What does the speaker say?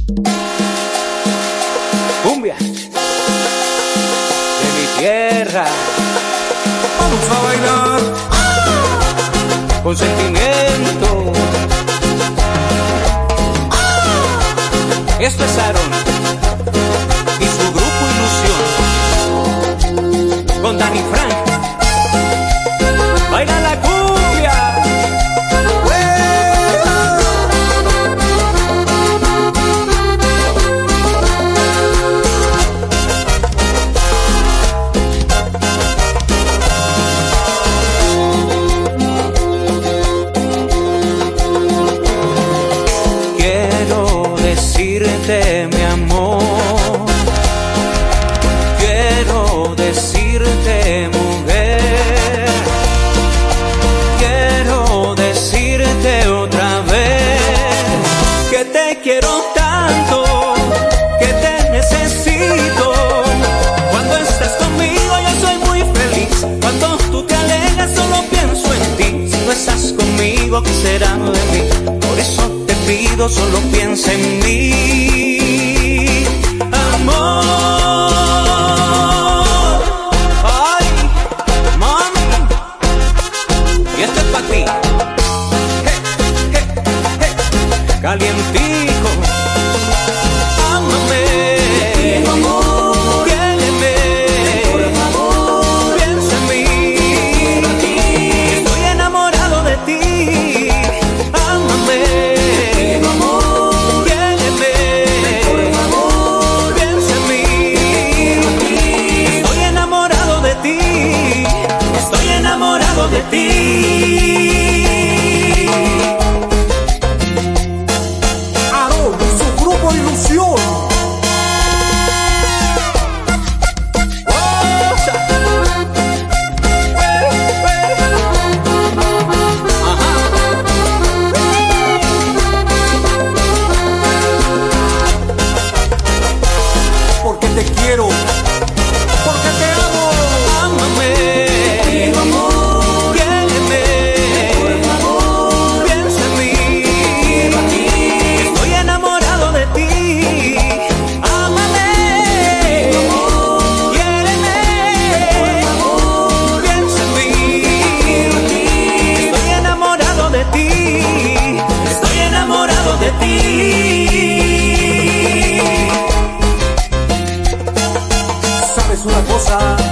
Cumbia de mi tierra. Vamos a bailar con sentimiento. Esto es Aaron y su grupo Ilusión con Danny Frank. Baila la cumbia. Decirte mi amor, quiero decirte mujer, quiero decirte otra vez que te quiero tanto, que te necesito. Cuando estás conmigo yo soy muy feliz, cuando tú te alejas solo pienso en ti. Si no estás conmigo, ¿qué será de mí? Por eso te pido, solo piensa en mí, amor. Ay, mami, y esto es para ti. Calientico, ámame, amor, quiéreme, por favor, piensa en mí. Estoy enamorado de ti, ámame. De ti. Aaron y su grupo Ilusión. Porque te quiero, porque te amo. Ámame, amor. De ti. ¿Sabes una cosa?